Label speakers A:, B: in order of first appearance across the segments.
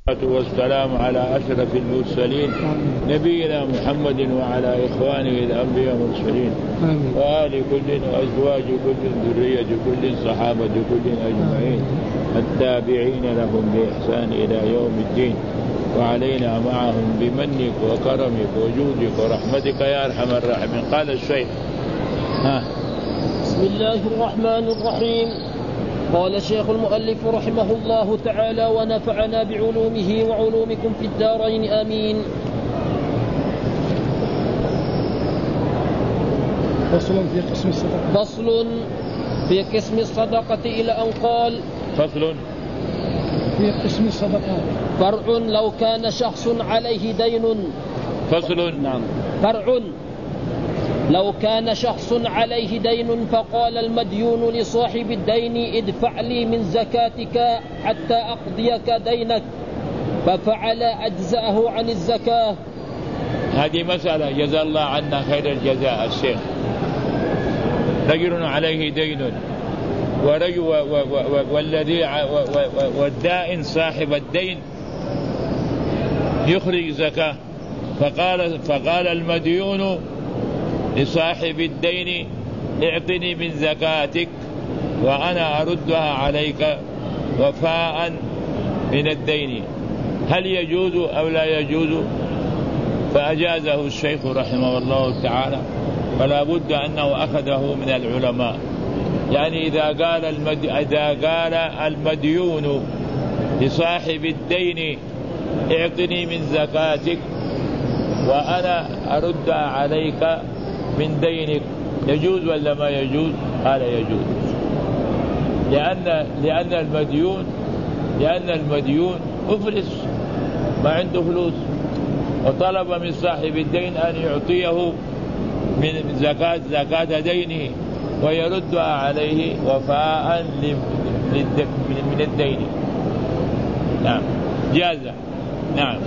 A: والسلام على أشرف المرسلين نبينا محمد وعلى إخوانه الأنبياء والمرسلين وآل كل وأزواج كل ذرية كل صحابة كل أجمعين التابعين لهم بإحسان إلى يوم الدين وعلينا معهم بمنك وكرمك وجودك ورحمتك يا أرحم الراحمين. قال الشيخ
B: بسم الله الرحمن الرحيم. قال الشيخ المؤلف رحمه الله تعالى ونفعنا بعلومه وعلومكم في الدارين آمين.
C: فصل في قسم الصدقة.
B: فصل في قسم الصدقة إلى أن قال
A: فصل
C: في قسم الصدقات.
B: فرع لو كان شخص عليه دين.
A: فصل
B: نعم. فرع لو كان شخص عليه دين فقال المديون لصاحب الدين ادفع لي من زكاتك حتى أقضيك دينك ففعل أجزأه عن الزكاة.
A: هذه مسألة جزا الله عنا خير الجزاء الشيخ. رجل عليه دين والذي والدائن صاحب الدين يخرج زكاة فقال المديون لصاحب الدين اعطني من زكاتك وأنا أردها عليك وفاء من الدين، هل يجوز أو لا يجوز؟ فأجازه الشيخ رحمه الله تعالى، فلا بد أنه أخذه من العلماء. يعني إذا قال المديون لصاحب الدين اعطني من زكاتك وأنا أردها عليك من دينك، يجوز ولا ما يجوز؟ قال يجوز، لأن المديون مفلس ما عنده فلوس وطلب من صاحب الدين أن يعطيه من زكاة دينه ويردها عليه وفاء من الدين. نعم جاز. نعم.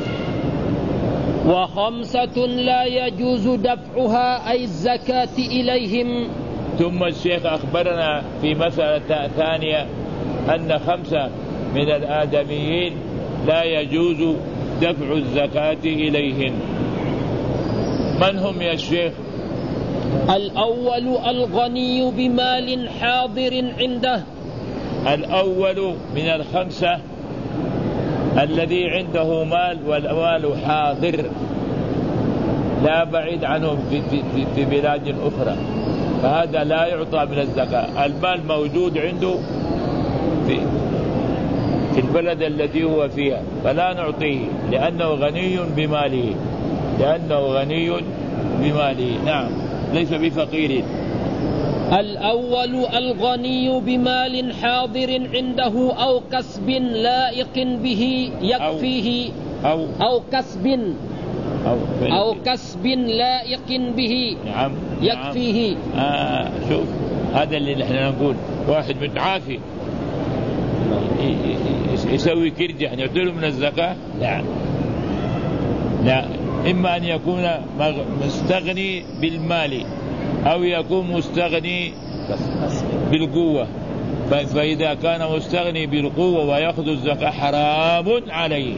B: وخمسة لا يجوز دفعها أي الزكاة إليهم.
A: ثم الشيخ أخبرنا في مسألة ثانية أن 5 من الآدميين لا يجوز دفع الزكاة إليهم. من هم يا شيخ؟
B: الأول الغني بمال حاضر عنده.
A: الأول من 5 الذي عنده مال والمال حاضر لا بعيد عنه في بلاد أخرى، فهذا لا يعطى من الزكاة. المال موجود عنده في البلد التي هو فيها فلا نعطيه لأنه غني بماله. نعم ليس بفقير.
B: الأول الغني بمال حاضر عنده أو كسب لائق به يكفيه أو كسب لائق به
A: نعم
B: يكفيه.
A: شوف هذا اللي نحن نقول، واحد متعافي يسوي كرجة نعطيه من الزكاة؟ لا، إما أن يكون مستغني بالمال أو يكون مستغني بالقوة، فإذا كان مستغني بالقوة ويأخذ الزكاة حرام عليه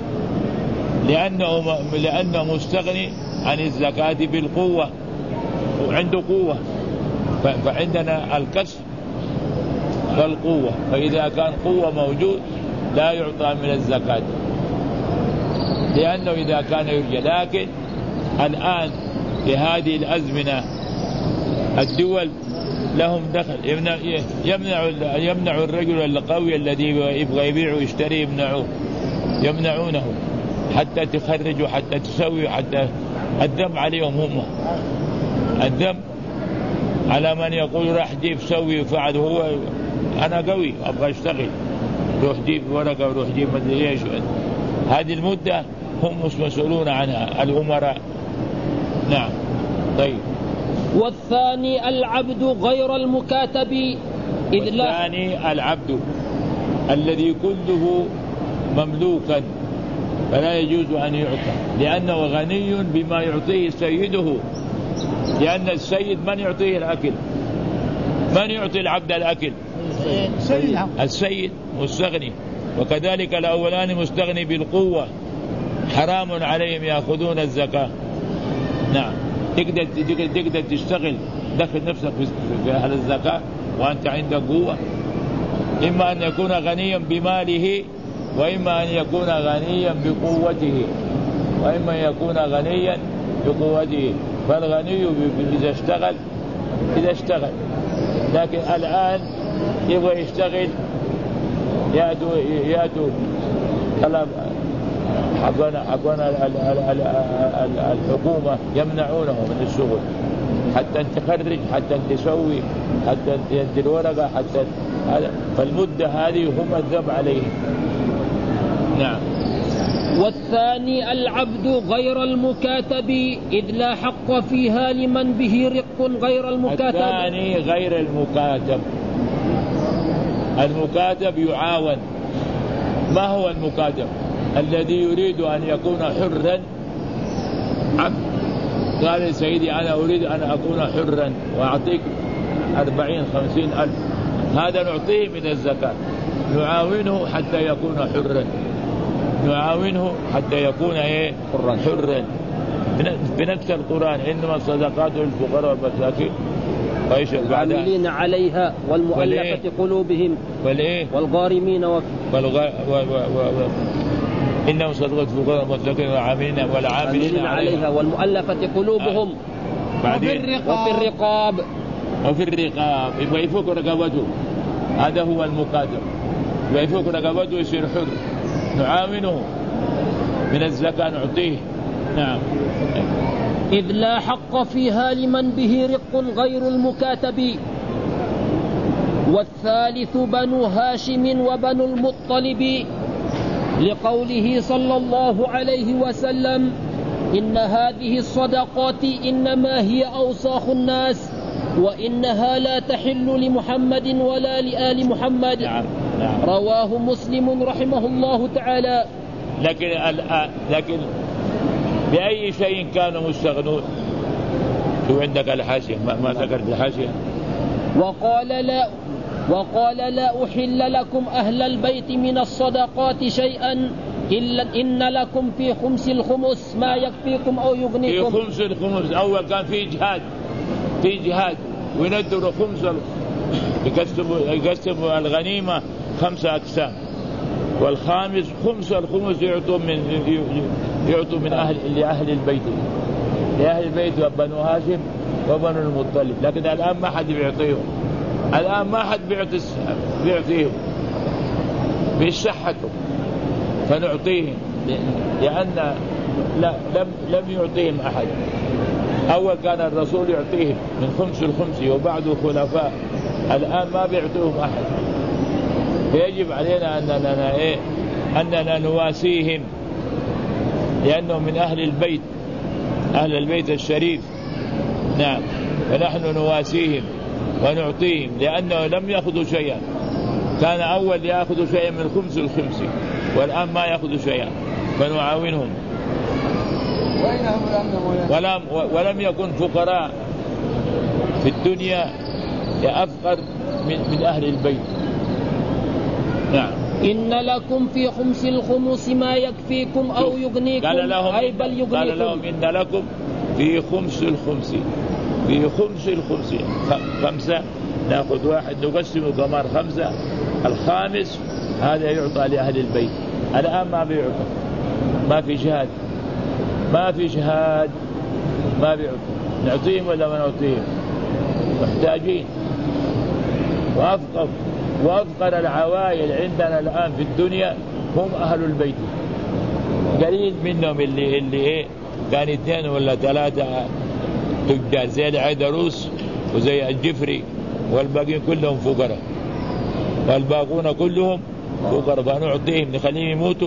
A: لأنه مستغني عن الزكاة بالقوة وعنده قوة. فعندنا الكسب والقوة، فإذا كان قوة موجود لا يعطى من الزكاة لأنه إذا كان يرجى. لكن الآن في هذه الأزمنة الدول لهم دخل، يمنع الرجل القوي الذي يبغى يبيع ويشتري يمنعونه حتى تخرج وحتى تسوي، حتى الذم عليهم هم. الذم على من يقول راح جيب سوي وفعل، هو أنا قوي أبغى أشتغل، روح جيب ورقة وروح جيب مدري إيش. هذه المدة هم مسؤولون عنها الأمراء. نعم. طيب.
B: والثاني العبد غير المكاتب.
A: والثاني العبد الذي كله مملوكا فلا يجوز أن يعطى لأنه غني بما يعطيه سيده، لأن السيد من يعطيه الأكل؟ من يعطي العبد الأكل؟ السيد مستغني. وكذلك الأولان مستغني بالقوة حرام عليهم يأخذون الزكاة. نعم، تقدر تشتغل دخل نفسك في أهل الزكاة وأنت عندك قوة، إما أن يكون غنيا بماله وإما أن يكون غنيا بقوته، وإما أن يكون غنيا بقوته. فالغني إذا اشتغل، لكن الآن يبغى يشتغل يأتوا طلب حقنا الحكومة يمنعونه من الشغل حتى تخرج، حتى تسوي، حتى تدي الورقة، حتى هذا. فالمدة هذه هم الذنب عليهم. نعم.
B: والثاني العبد غير المكاتب إذ لا حق فيها لمن به رق غير المكاتب.
A: الثاني غير المكاتب. المكاتب يعاون. ما هو المكاتب؟ الذي يريد أن يكون حرا عبد، قال سيدي أنا أريد أن أكون حرا وأعطيك 40-50 ألف، هذا نعطيه من الزكاة، نعاونه حتى يكون حرا، نعاونه حتى يكون حرا. بنفس القرآن إنما الصدقات للفقراء والمساكين
B: والعاملين عليها والمؤلفة قلوبهم والغارمين
A: إنهم صدقات الفقراء والمساكين والعاملين عليها
B: والمؤلفة قلوبهم وفي الرقاب
A: يبغى يفك رقبته، هذا هو المكاتب، يبغى يفك رقبته يصير حر، نعاونه من الزكاة نعطيه. نعم.
B: إذ لا حق فيها لمن به رق غير المكاتب. والثالث بنو هاشم وبنو المطلب، لقوله صلى الله عليه وسلم إن هذه الصدقات إنما هي أوساخ الناس وإنها لا تحل لمحمد ولا لآل محمد.
A: نعم.
B: رواه مسلم رحمه الله تعالى.
A: لكن بأي شيء كانوا مستغنون؟ شو عندك الحاشية؟ ما ذكرت الحاشية.
B: وقال لا أحل لكم أهل البيت من الصدقات شيئا إلا إن لكم في خمس الخمس ما يكفيكم أو يغنيكم.
A: في خمس الخمس. أول كان في جهاد ويندروا خمس، يقسموا الغنيمة 5 أقسام، والخامس خمس الخمس يعطوا من لأهل البيت، لأهل البيت وبنو هاشم وبنو المطلب. لكن الآن ما حد بيعطيهم، الآن ما حد بيعطيهم، بيشحتوا فنعطيهم، لأن لم يعطيهم أحد. أول كان الرسول يعطيهم من خمس الخمس وبعده خلفاء، الآن ما بيعطيهم أحد. فيجب علينا أننا نواسيهم، لأنهم من أهل البيت الشريف. نعم. فنحن نواسيهم ونعطيهم لأنه لم يأخذوا شيئا. كان أول يأخذوا شيئا من خمس الخمس، والآن ما يأخذوا شيئا، فنعاونهم. ولم يكن فقراء في الدنيا أفقر من أهل البيت. نعم.
B: إن لكم في خمس الخمس ما يكفيكم أو يغنيكم.
A: قال لهم إن لكم في خمس الخمس، في خمس الخمس 5 نأخذ 1 نقسمه كمان 5، الخامس هذا يعطى لأهل البيت. الآن ما بيعطى، ما في جهاد، ما بيعطى. نعطيهم ولا ما نعطيهم؟ محتاجين. وأفقر العوائل عندنا الآن في الدنيا هم أهل البيت. قليل منهم اللي كان 2 ولا 3 تجار زي العيدروس وزي الجفري، والباقين كلهم فقراء، والباقون كلهم فقراء. فنعطيهم نخليهم يموتوا؟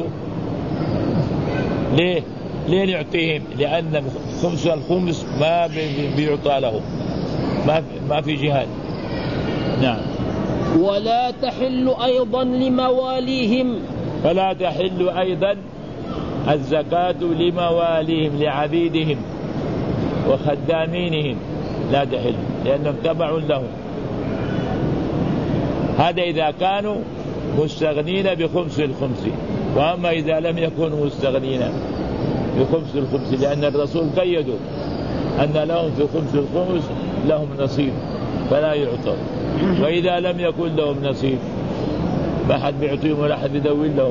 A: ليه نعطيهم؟ لأن خمس الخمس ما بيعطى لهم، ما في جهاد. نعم.
B: ولا تحل أيضا لمواليهم،
A: فلا تحل أيضا الزكاة لمواليهم، لعبيدهم وخدامينهم لا تحل، لأنهم تبع لهم. هذا إذا كانوا مستغنين بخمس الخمس. وأما إذا لم يكونوا مستغنين بخمس الخمس لأن الرسول قيدوا أن لهم في خمس الخمس لهم نصيب فلا يعطوا. وإذا لم يكن لهم نصيب ما حد بيعطيهم ولا حد بيدور لهم.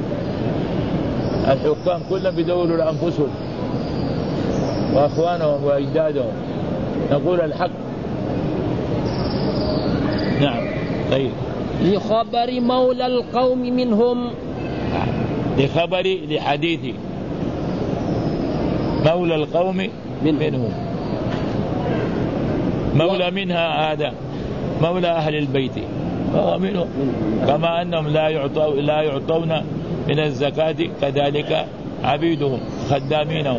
A: الحكام كلهم بيدوروا لأنفسهم وأخوانهم وأجدادهم. نقول الحق. نعم. طيب.
B: لخبر مولى القوم منهم.
A: لخبر لحديث مولى القوم منهم. مولى منها هذا مولى أهل البيت هو منهم. كما أنهم لا يعطون من الزكاة كذلك عبيدهم خدامينهم.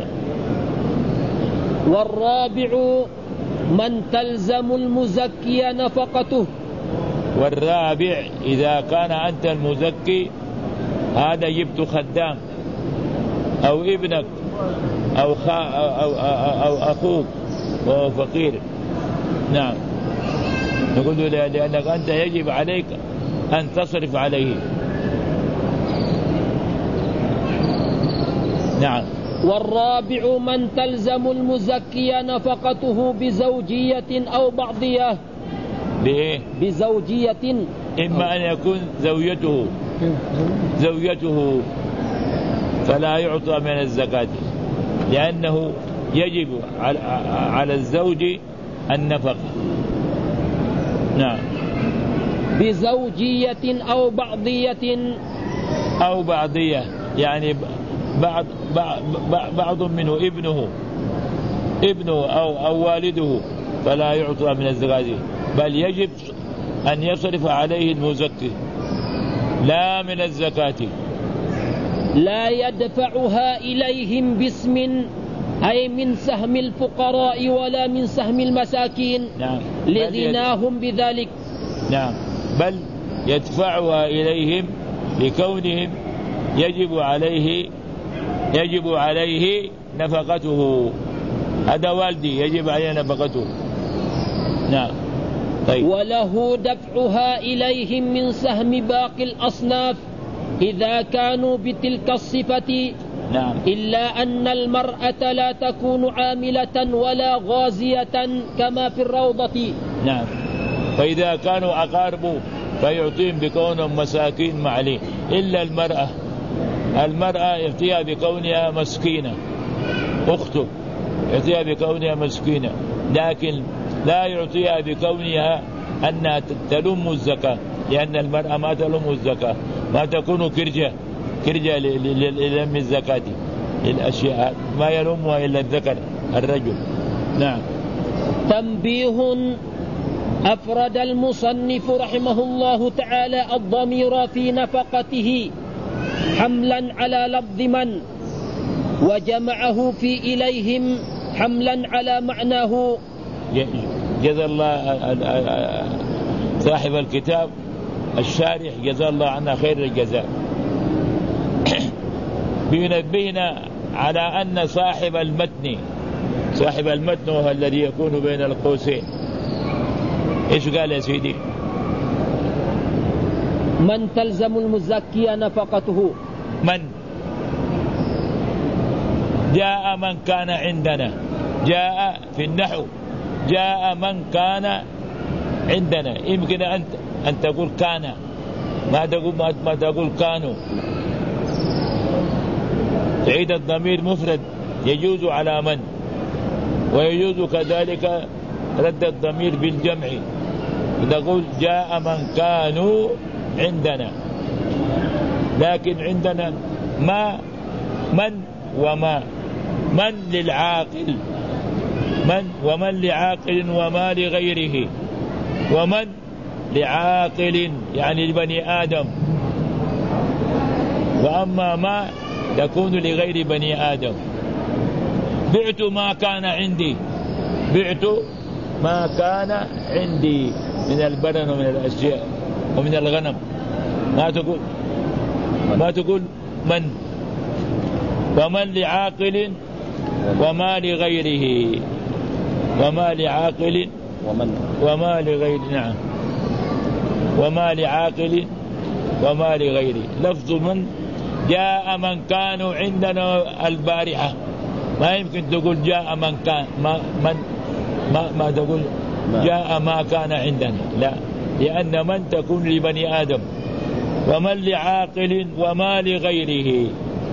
B: والرابع من تلزم المزكي نفقته.
A: والرابع إذا كان أنت المزكي هذا جبت خدام أو ابنك أو أخوك وهو فقير. نعم. نقول لأنك أنت يجب عليك أن تصرف عليه. نعم.
B: والرابع من تلزم المزكي نفقته بزوجية أو بعضية.
A: بإيه؟
B: بزوجية.
A: إما أن يكون زوجته فلا يعطى من الزكاة لأنه يجب على الزوج النفقة. نعم.
B: بزوجية أو بعضية
A: يعني بعض منه ابنه أو والده فلا يعطى من الزكاة بل يجب أن يصرف عليه المزكي لا من الزكاة.
B: لا يدفعها إليهم باسم أي من سهم الفقراء ولا من سهم المساكين.
A: نعم.
B: لغناهم بذلك.
A: نعم. بل يدفعها إليهم لكونهم يجب عليه نفقته. هذا والدي يجب عليه نفقته. نعم. طيب.
B: وله دفعها إليهم من سهم باقي الأصناف إذا كانوا بتلك الصفة.
A: نعم.
B: إلا أن المرأة لا تكون عاملة ولا غازية كما في الروضة.
A: نعم. فإذا كانوا أقاربوا فيعطيهم بكونهم مساكين معليه. إلا المرأة يعطيها بكونها مسكينة أخته يعطيها بكونها مسكينة لكن لا يعطيها بكونها أنها تلم الزكاة لأن المرأة ما تلم الزكاة ما تكون كرجة للم الزكاة الأشياء ما يلمها إلا الذكر الرجل. نعم.
B: تنبيه. أفرد المصنف رحمه الله تعالى الضمير في نفقته حملا على لفظ من وجمعه في إليهم حملا على معناه.
A: جزا الله صاحب الكتاب الشارح جزا الله عنه خير الجزاء. بينبهنا على أن صاحب المتن هو الذي يكون بين القوسين. إيش قال يا سيدي؟
B: من تلزم المزكي نفقته.
A: من جاء من كان عندنا جاء في النحو جاء من كان عندنا. يمكن أن تقول كان ما تقول كانوا. تعيد الضمير مفرد يجوز على من ويجوز كذلك رد الضمير بالجمع. تقول جاء من كانوا عندنا لكن عندنا ما من وما من للعاقل ومن لعاقل وما لغيره ومن لعاقل يعني لبني آدم. وأما ما تكون لغير بني آدم. بعت ما كان عندي من البدن ومن الأشياء ومن الغنم. ما تقول من ومن لعاقل وما لغيره وما لعاقل وما لغير. نعم. وما لعاقل وما لغيره. لفظ من جاء من كانوا عندنا البارحة، ما يمكن تقول جاء من كان ما تقول جاء ما كان عندنا، لا، لأن من تكون لبني آدم، ومن لعاقل وما لغيره.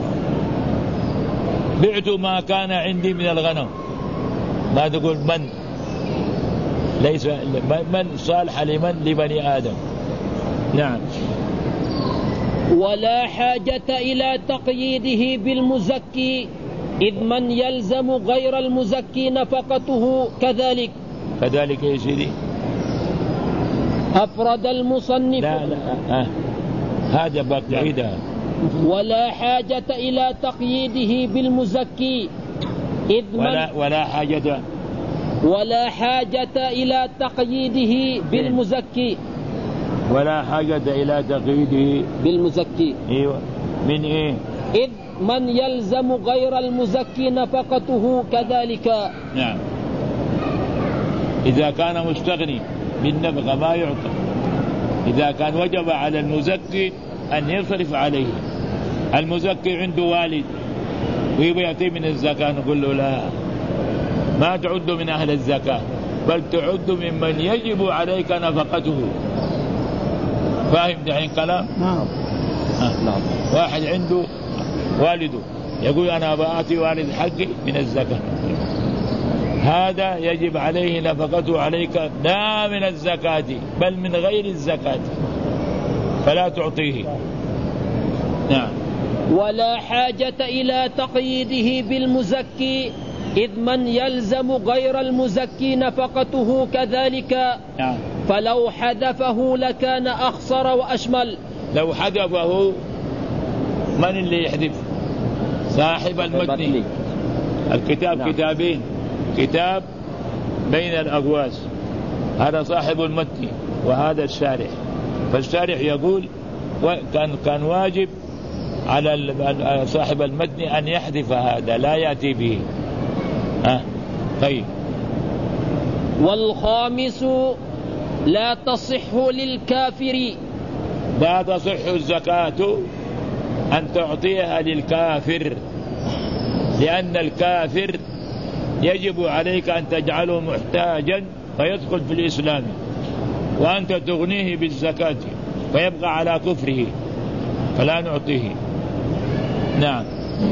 A: بعت ما كان عندي من الغنم، ما تقول من، ليس من صالح لمن لبني آدم. نعم.
B: ولا حاجة إلى تقييده بالمزكي، إذ من يلزم غير المزكي نفقته كذلك.
A: كذلك يا سيدي.
B: أفرد المصنف.
A: لا هذا بقيدها.
B: ولا حاجة إلى تقييده بالمزكي، إذ ولا حاجة إلى تقييده بالمزكي.
A: ولا حاجة إلى تقييده
B: بالمزكي.
A: ايوه. من ايه؟
B: إذ من يلزم غير المزكي نفقته كذلك.
A: نعم. إذا كان مستغني بالنفقة ما يعطى. إذا كان وجب على المزكي أن يصرف عليه. المزكي عنده والد ويبغى يعطيه من الزكاة، نقول له لا، ما تعد من أهل الزكاة، بل تعد ممن يجب عليك نفقته. فاهم دحين كلام؟
C: نعم.
A: نعم. واحد عنده والده يقول أنا بأعطي والد حقي من الزكاة، هذا يجب عليه نفقته عليك لا من الزكاة بل من غير الزكاة، فلا تعطيه. نعم.
B: ولا حاجة إلى تقييده بالمزكي، إذ من يلزم غير المزكي نفقته كذلك.
A: نعم.
B: فلو حذفه لكان أخصر وأشمل.
A: لو حذفه، من اللي يحذف؟ صاحب المتن. الكتاب نعم. كتابين، كتاب بين الأقواس، هذا صاحب المتن وهذا الشارح. فالشارح يقول كان واجب على صاحب المتن أن يحذف هذا، لا يأتي به. طيب.
B: والخامس لا تصح للكافر.
A: لا تصح الزكاة أن تعطيها للكافر، لأن الكافر يجب عليك أن تجعله محتاجا فيدخل في الإسلام، وأنت تغنيه بالزكاة فيبقى على كفره، فلا نعطيه. نعم.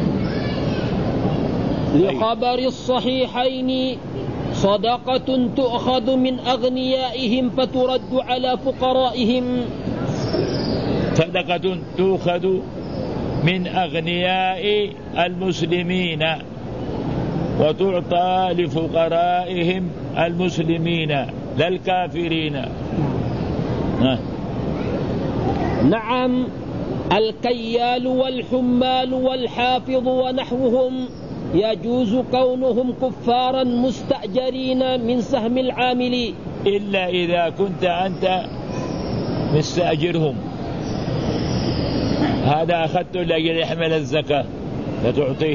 B: لخبر الصحيحين صدقة تؤخذ من أغنيائهم فترد على فقرائهم.
A: صدقة تؤخذ من أغنياء المسلمين وتعطى لفقرائهم المسلمين لا الكافرين.
B: نعم. الكيال والحمال والحافظ ونحوهم يجوز كونهم كفارا مستأجرين من سهم العامل،
A: إلا إذا كنت أنت مستأجرهم، هذا أخذته لأجل يحمل الزكاة فتعطيه.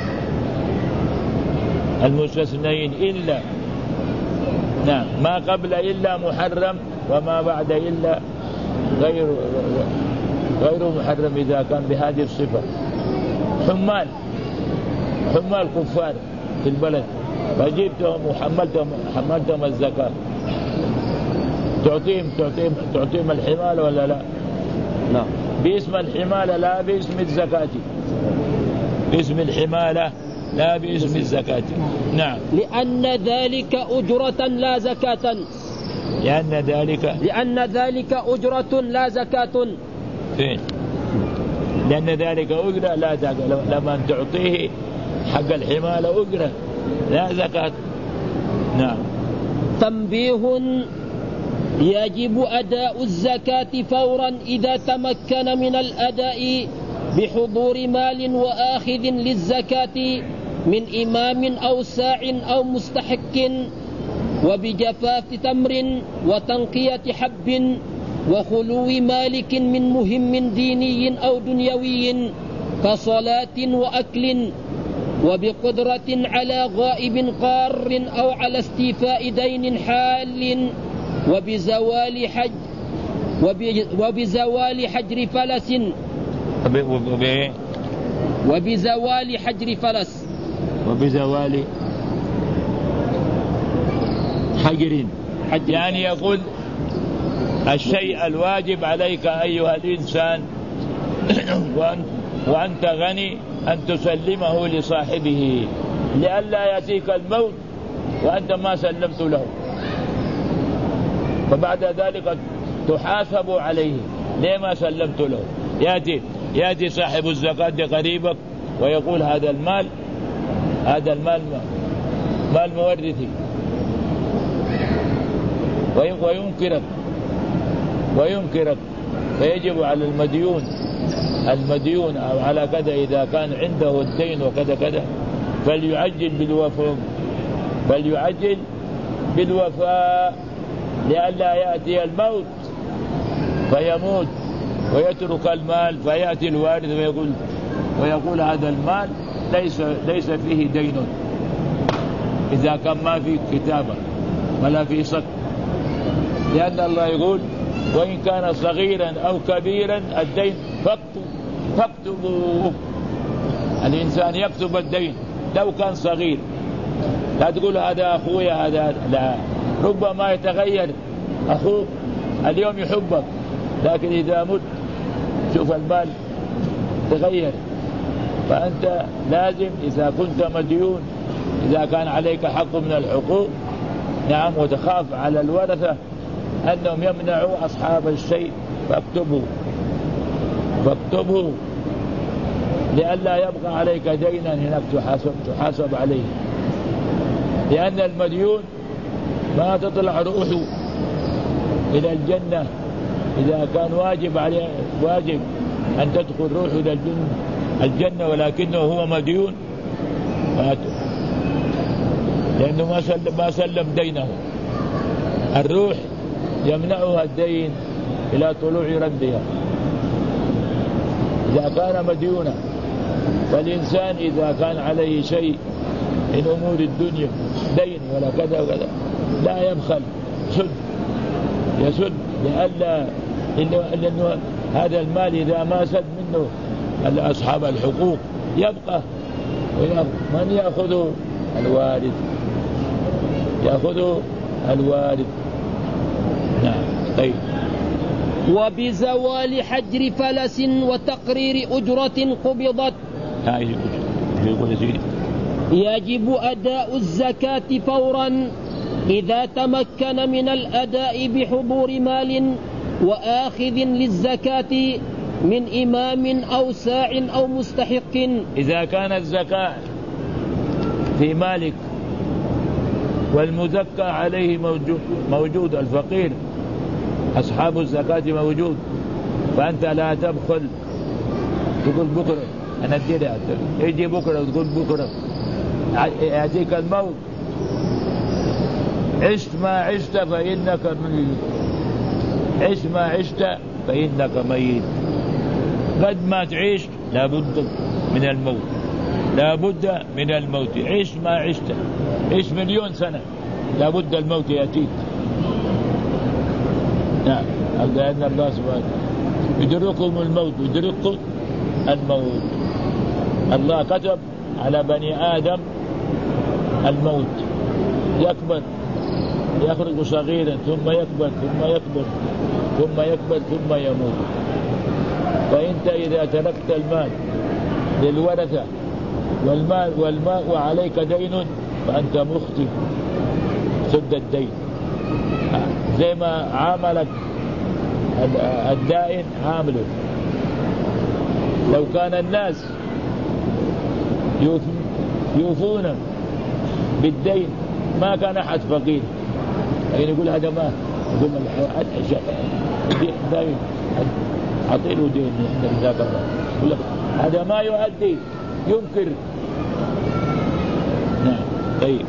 A: المستثنين إلا نعم ما قبل إلا محرم، وما بعد إلا غير محرم إذا كان بهذه الصفة. حمال كفار في البلد فجبتهم وحملتهم الزكاة، تعطيهم الحمالة ولا لا؟ لا، باسم الحمالة لا باسم الزكاة، باسم الحمالة لا باسم الزكاة. نعم.
B: لأن ذلك أجرة لا زكاة. لأن ذلك أجرة لا زكاة.
A: فين؟ لأن ذلك أجرة لا زكاة، لما تعطيه حق الحمالة أجرة لا زكاة. نعم.
B: تنبيه: يجب أداء الزكاة فورا إذا تمكن من الأداء بحضور مال وآخذ للزكاة من إمام أو ساع أو مستحق، وبجفاف تمر وتنقية حب وخلو مالك من مهم ديني أو دنيوي كصلاة وأكل، وبقدرة على غائب قار أو على استيفاء دين حال، وبزوال حج وبزوال حجر فلس وبزوال حجر فلس
A: وبزوال حجر. يعني يقول الشيء الواجب عليك أيها الإنسان وأنت غني أن تسلمه لصاحبه لئلا يأتيك الموت وأنت ما سلمت له، فبعد ذلك تحاسب عليه ليه ما سلمت له. يأتي صاحب الزكاة قريبك ويقول هذا المال مال مورثي، وينكرك فيجب على المديون أو على كذا إذا كان عنده الدين وكذا كذا فليعجل بالوفاء لئلا يأتي الموت فيموت ويترك المال، فيأتي الوارث ويقول هذا المال ليس فيه دين، إذا كان ما في كتابة ولا في صك، لأن الله يقول وإن كان صغيرا أو كبيرا الدين فاكتبوه. الإنسان يكتب الدين لو كان صغير، لا تقول هذا أخويا هذا، لا، ربما يتغير أخوك اليوم يحبك لكن إذا مت شوف المال تغير. فأنت لازم إذا كنت مديون، إذا كان عليك حق من الحقوق، نعم، وتخاف على الورثة أنهم يمنعوا أصحاب الشيء فاكتبه لئلا يبقى عليك دينا هناك تحاسب عليه، لأن المديون ما تطلع روحه إلى الجنة إذا كان واجب أن تدخل روحه إلى الجنة ولكنه هو مديون لأنه ما سلم دينه. الروح يمنعها الدين إلى طلوع ردها إذا كان مديونا. فالإنسان إذا كان عليه شيء من أمور الدنيا دين ولا كذا وكذا لا يبخل، يسد لألا إنه هذا المال إذا ما سد منه أصحاب الحقوق يبقى من يأخذه الوارث. نعم. طيب.
B: وبزوال حجر فلس وتقرير أجرة قبضت يجب أداء الزكاة فورا إذا تمكن من الأداء بحضور مال وآخذ للزكاة من إمام أو ساع أو مستحق.
A: إذا كان الزكاة في مالك والمزكى عليه موجود الفقير أصحاب الزكاة موجود، فأنت لا تبخل تقول بكرة أنا أدير، يجي بكرة وتقول بكرة يأتيك الموت، عشت ما عشت فإنك ميت، عشت ما عشت فإنك ميت. قد ما تعيش لابد من الموت، لابد من الموت. عيش ما عشت، عيش 1,000,000 سنة لابد الموت يأتيك. نعم. لأن الله سبحانه يدرككم الموت، يدرككم الموت. الله كتب على بني آدم الموت، يكبر يخرج صغيرا ثم يكبر ثم يكبر ثم يكبر ثم يموت. فأنت إذا تركت المال للورثة والماء وعليك دين فأنت مخطئ، سد الدين زي ما عاملك الدائن عامله. لو كان الناس يوفون بالدين ما كان أحد فقير. يعني يقول هذا ما يقول دائن أعطيله دين ذاك الله، يقول لك هذا ما يؤدي، ينكر. نعم. طيب.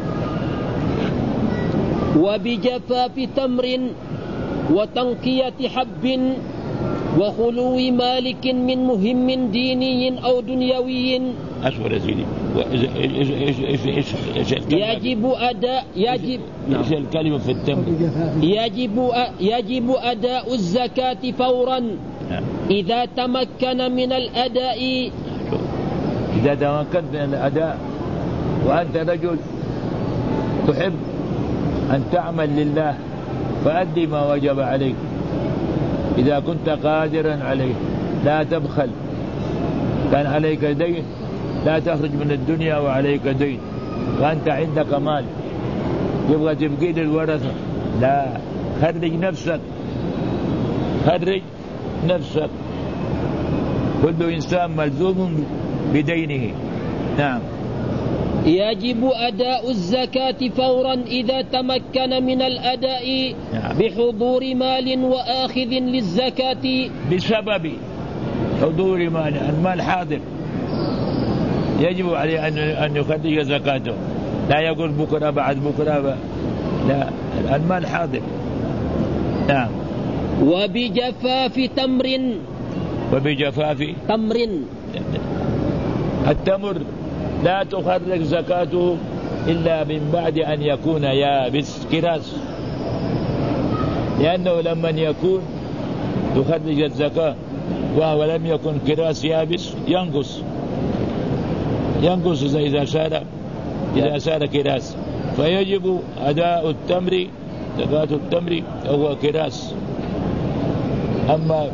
B: وبجفاف تمر وتنقية حب وخلو مالك من مهم ديني أو دنيوي.
A: أشهر يا سيدي. إيش الكلمة في التمر؟
B: يجب أداء الزكاة فورا إذا تمكن من الأداء.
A: إذا تمكنت من الأداء وأنت رجل تحب أن تعمل لله فأدي ما وجب عليك إذا كنت قادرا عليه. لا تبخل. كان عليك دين لا تخرج من الدنيا وعليك دين وأنت عندك مال يبغى تبقي للورثة. لا، خرج نفسك. كل إنسان ملزوم بدينه. نعم.
B: يجب أداء الزكاة فورا إذا تمكن من الأداء بحضور مال وآخذ للزكاة.
A: بسبب حضور مال، المال حاضر يجب عليه أن يخرج زكاته. لا يقول بكرة بعد بكرة، لا، المال حاضر. نعم.
B: وبجفاف تمر.
A: التمر لا تخرج زكاته إلا من بعد أن يكون يابس كراس، لأنه لما يكون تخرج الزكاة وهو لم يكن كراس يابس ينقص إذا صار كراس. فيجب أداء التمر، زكاة التمر هو كراس. أما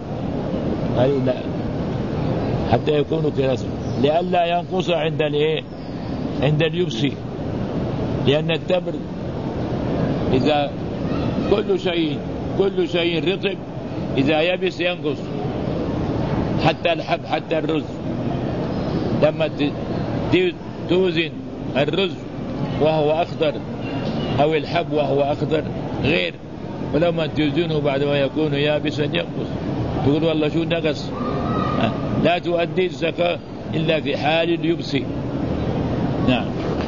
A: حتى يكون كراس لئلا ينقص عند اليبس، لأن التمر إذا كل شيء رطب إذا يبس ينقص، حتى الحب حتى الرز. لما توزن الرز وهو أخضر أو الحب وهو أخضر غير، ولما توزنه بعد ما يكون يابسا ينقص. تقول والله شو نقص؟ لا تؤدي الزكاة إلا في حال اليبس. نعم.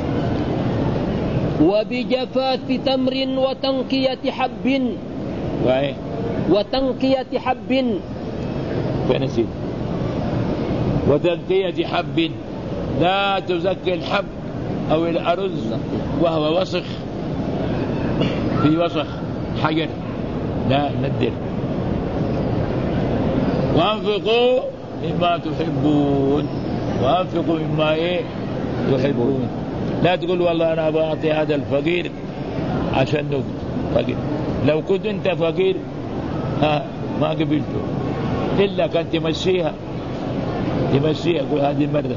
B: وبجفاف تمر وتنقية حب.
A: فنسيت. وتنقية حب، لا تزكي الحب أو الأرز وهو وسخ، في وسخ حجر، لا ندر. وأنفقوا مما تحبون، وأنفقوا مما تحبون. لا تقول والله أنا أعطي هذا الفقير عشان فقير. لو كنت أنت فقير ما قبلته، إلا كان تمشيها يقول هذه المرة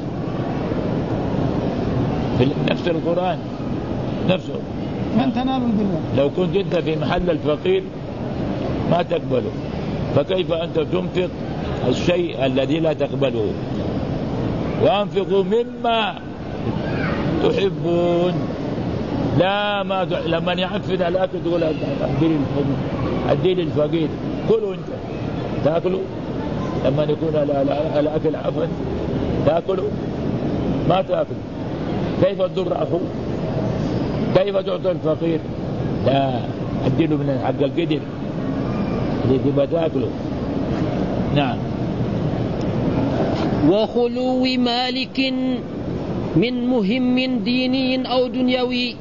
A: في نفس القرآن نفسه.
C: من تنال البر.
A: لو كنت أنت في محل الفقير ما تقبله، فكيف أنت تنفق الشيء الذي لا تقبله؟ وأنفقوا مما تحبون. لا ما لما يعفن الأكل تقول أدي للفقير، كلوا أنت تأكلوا. لما يكون الأكل عفن تأكلوا، ما تأكل. كيف تضر أخوه؟ كيف تعطي الفقير؟ لا، أدي له من حق القدر اللي تبغى تأكله. نعم.
B: وخلو مالك من مهم ديني أو دنيوي.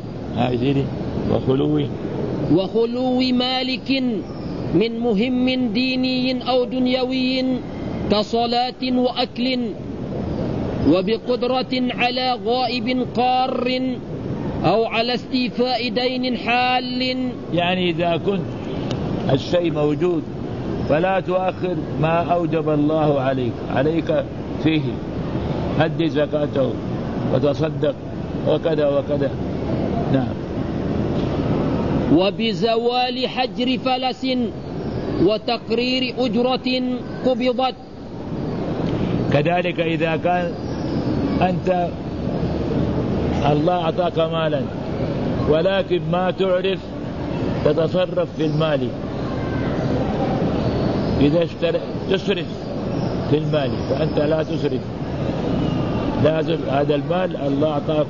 B: وخلو مالك من مهم ديني أو دنيوي كصلاة وأكل، وبقدرة على غائب قار أو على استيفاء دين حال.
A: يعني إذا كنت الشيء موجود فلا تؤخر ما أوجب الله عليك فيه، أدي زكاته وتصدق وكذا وكذا. نعم.
B: وبزوال حجر فلس وتقرير أجرة قبضت.
A: كذلك إذا كان أنت الله أعطاك مالا ولكن ما تعرف تتصرف في المال، إذا تسرف في المال فأنت لا تسرف، لازم هذا المال الله أعطاك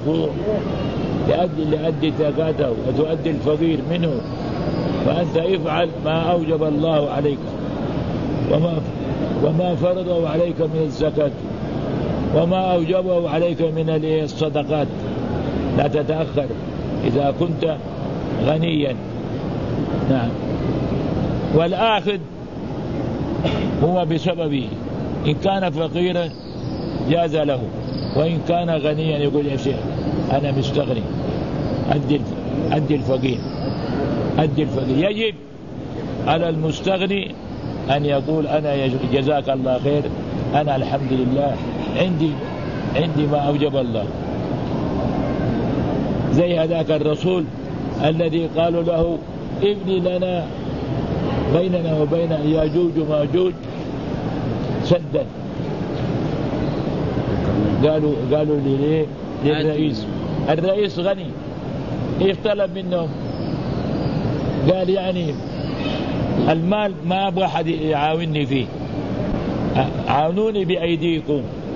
A: لأدي زكاته وتؤدي الفقير منه، فأنت افعل ما أوجب الله عليك وما فرضه عليك من الزكاة وما أوجبه عليك من الصدقات، لا تتأخر إذا كنت غنيا. نعم. والآخذ هو بسببه، إن كان فقيرا جاز له، وإن كان غنيا يقول يا شيخ أنا مستغني أدي الفقير. يجب على المستغني أن يقول أنا جزاك الله خير، أنا الحمد لله عندي ما أوجب الله. زي هذاك الرسول الذي قالوا له ابني لنا بيننا وبين ياجوج وماجوج سدا. قالوا للرئيس، الرئيس غني، ايش طلب منهم؟ قال يعني المال ما أبغى أحد يعاونني فيه، عاونوني بأيديكم،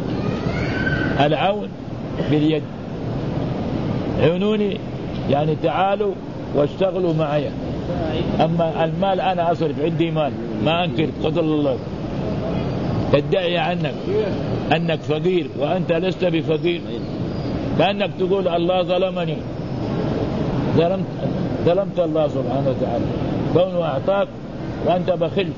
A: العون باليد، عونوني يعني تعالوا واشتغلوا معي. أما المال أنا أصرف، عندي مال ما أنكر قدر الله. تدعي عنك أنك فقير وأنت لست بفقير، كأنك تقول الله ظلمني، ظلمت الله سبحانه وتعالى كونه أعطاك وأنت بخل.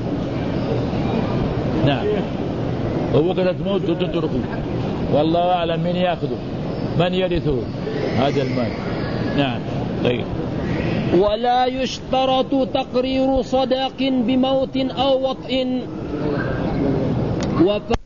A: نعم. ووقت تموت وتتركه، والله أعلم من يأخذه، من يرثه هذا المال. نعم. طيب.
B: ولا يشترط تقرير صداق بموت أو وطئ